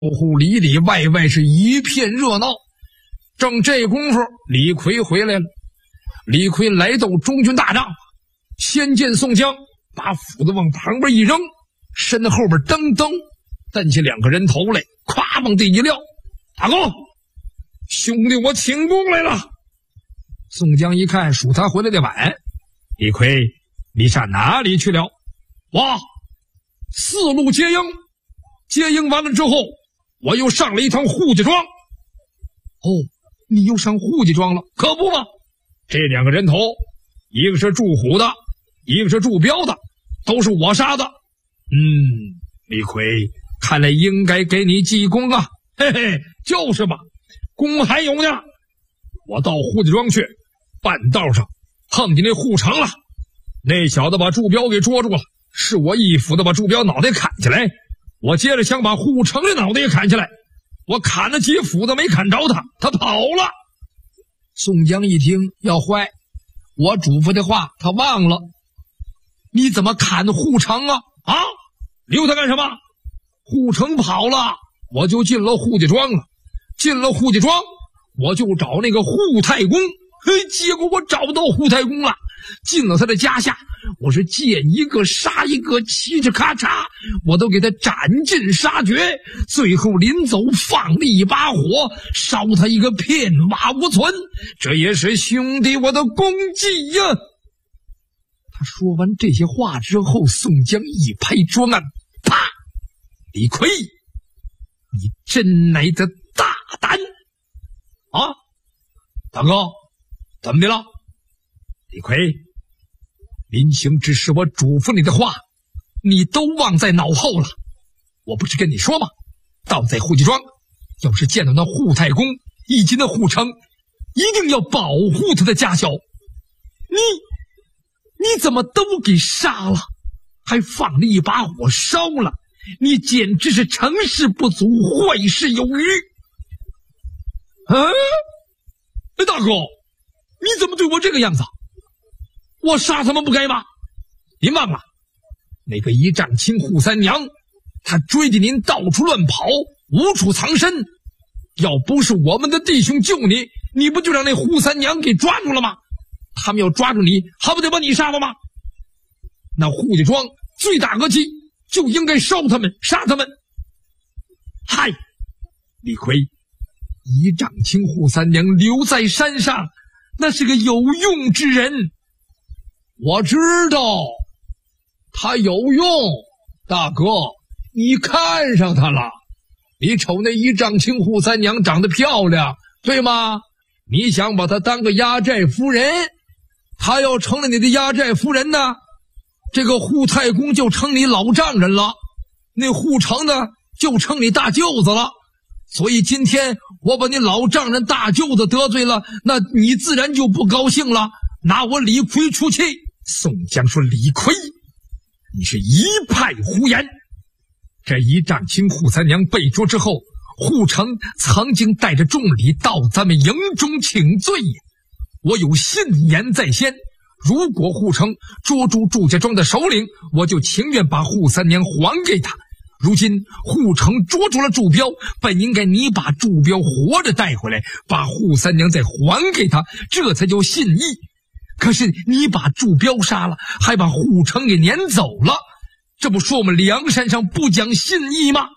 户里里外外是一片热闹。正这功夫，李逵回来了。李逵来到中军大帐，先见宋江，把斧子往旁边一扔，身后边噔噔蹬起2个人头来，咵往地一撂。大哥，兄弟我请功来了。宋江一看属他回来的晚，李逵你上哪里去了？我4路接应，接应完了之后，我又上了一趟户家庄。哦，你又上户家庄了？可不嘛，这2个人头，一个是祝虎的，一个是祝彪的，都是我杀的。李逵，看来应该给你记功啊。嘿嘿，就是吧，功还有呢。我到户家庄去，半道上碰见那护城了，那小子把祝彪给捉住了，是我一斧子把祝彪脑袋砍下来，我接着想把护城的脑袋也砍下来，我砍了几斧子没砍着他，他跑了。宋江一听要坏，我嘱咐的话他忘了。你怎么砍护城啊？留他干什么？护城跑了，我就进了户家庄了。进了户家庄，我就找那个护太公，结果我找不到护太公了。进了他的家下，我是见一个杀一个，嘁哧咔嚓，我都给他斩尽杀绝，最后临走放了一把火，烧他一个片瓦无存，这也是兄弟我的功绩呀。他说完这些话之后，宋江一拍桌案，啪！李逵，你真乃的大胆啊！大哥，怎么的了？李逵，临行之时我嘱咐你的话，你都忘在脑后了。我不是跟你说吗？到在户家庄，要是见到那护太公以及那护城，一定要保护他的家小。你怎么都给杀了，还放了一把火烧了？你简直是成事不足，坏事有余。大哥，你怎么对我这个样子？我杀他们不该吗？您忘了那个一丈青扈三娘，他追着您到处乱跑，无处藏身，要不是我们的弟兄救你，你不就让那扈三娘给抓住了吗？他们要抓住你，还不得把你杀了吗？那户家庄罪大恶极，就应该烧他们，杀他们。嗨，李逵，一丈青扈三娘留在山上，那是个有用之人。我知道他有用，大哥，你看上他了。你瞅那一丈青扈三娘长得漂亮，对吗？你想把她当个压寨夫人，她要成了你的压寨夫人呢，这个扈太公就成你老丈人了，那扈城呢就成你大舅子了。所以今天我把你老丈人大舅子得罪了，那你自然就不高兴了，拿我李逵出气。宋江说，李逵，你是一派胡言。这一丈青扈三娘被捉之后，扈城曾经带着众礼到咱们营中请罪，我有信言在先，如果扈城捉住祝家庄的首领，我就情愿把扈三娘还给他。如今扈城捉住了祝彪，本应该你把祝彪活着带回来，把扈三娘再还给他，这才叫信义。可是你把祝彪杀了，还把扈城给撵走了，这不说我们梁山上不讲信义吗？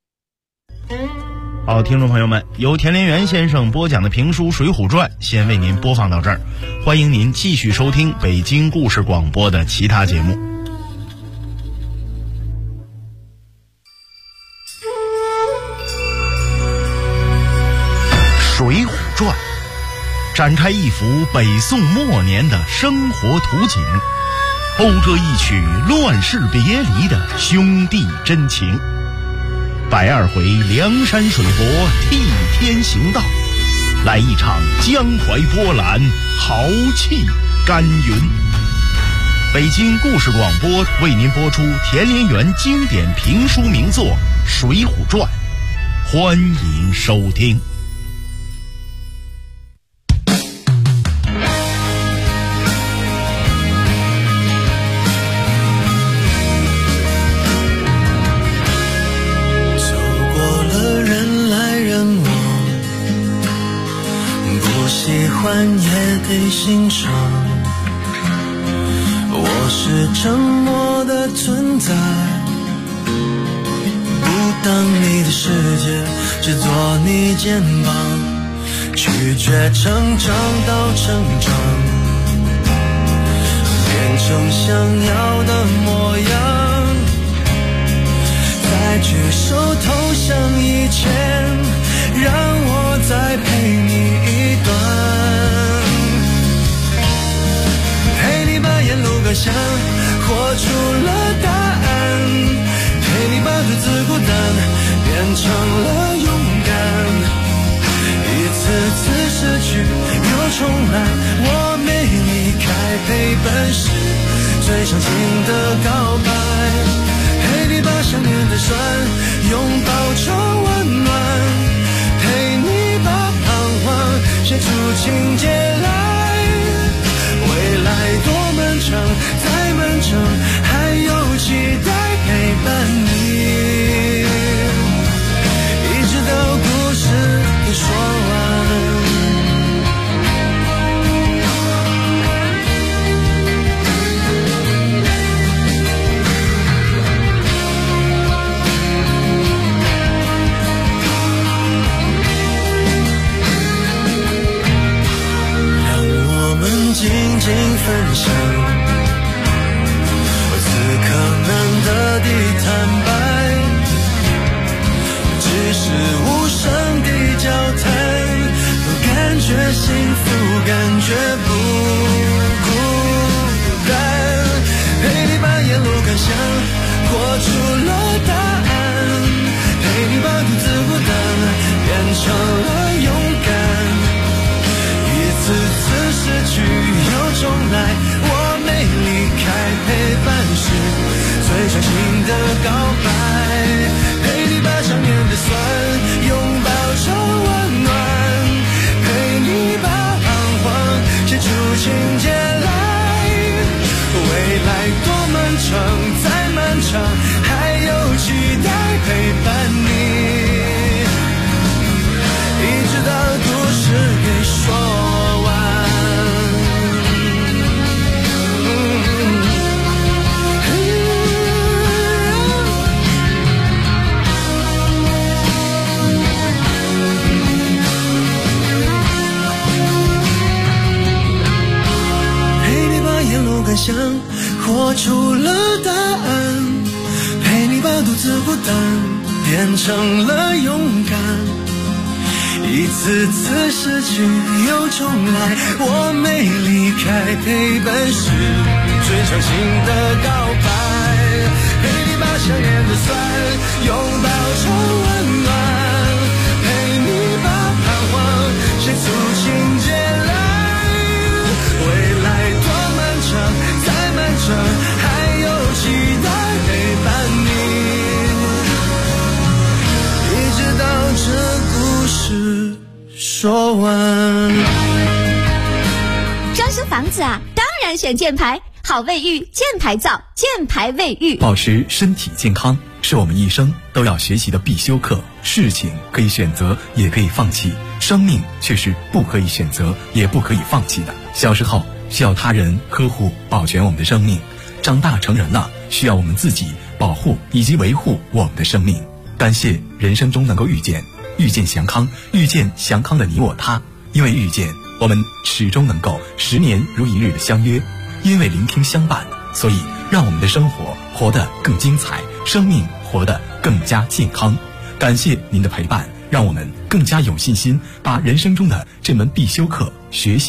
好，听众朋友们，由田连元先生播讲的评书《水浒传》先为您播放到这儿，欢迎您继续收听北京故事广播的其他节目。《水浒传》展开一幅北宋末年的生活图景，讴歌一曲乱世别离的兄弟真情。102回梁山水泊替天行道，来一场江淮波澜，豪气干云。北京故事广播为您播出田连元经典评书名作《水浒传》，欢迎收听。 欢也得欣赏。我是沉默的存在，不当你的世界，只做你肩膀，拒绝成长到成长，变成想要的模样，在举手投降以前，让我再陪你一段，陪你把沿路感想活出了答案，陪你把独自孤单变成了勇敢，一次次失去又重来，我没离开陪伴是最长情的告白，陪你把想念的酸拥抱成温暖，陪你把彷徨写出情节来，未来多漫长再漫长，还有期待陪伴你，一直到故事都说完。静静分享，此刻难得的坦白，只是无声的交谈，都感觉幸福，感觉不孤单，陪你把沿路感想活出了答案，陪你把独自孤单变成了勇敢，一次次失去又重来，我没离开陪伴是最长情的告白，陪你把想念的酸拥抱成温暖，陪你把彷徨写出情节来，未来多漫长再漫长，还有期待陪伴你，一直到故事给说完。陪你把沿路感想活出了答案，陪你把独自孤单变成了勇敢，一次次失去又重来，我没离开陪伴是最长情的告白，陪你把想念的酸拥抱成温暖，陪你把彷徨写出情节来，未来多漫长再漫长，还有期待陪伴你，一直到这故事说完。 装修房子啊，当然选箭牌，好卫浴，箭牌造，箭牌卫浴。 保持身体健康是我们一生都要学习的必修课。事情可以选择，也可以放弃，生命却是不可以选择，也不可以放弃的。小时候需要他人呵护保全我们的生命，长大成人了需要我们自己保护以及维护我们的生命。感谢人生中能够遇见祥康，遇见祥康的你我他。因为遇见，我们始终能够10年如一日的相约；因为聆听相伴，所以让我们的生活活得更精彩，生命活得更加健康。感谢您的陪伴，让我们更加有信心把人生中的这门必修课学习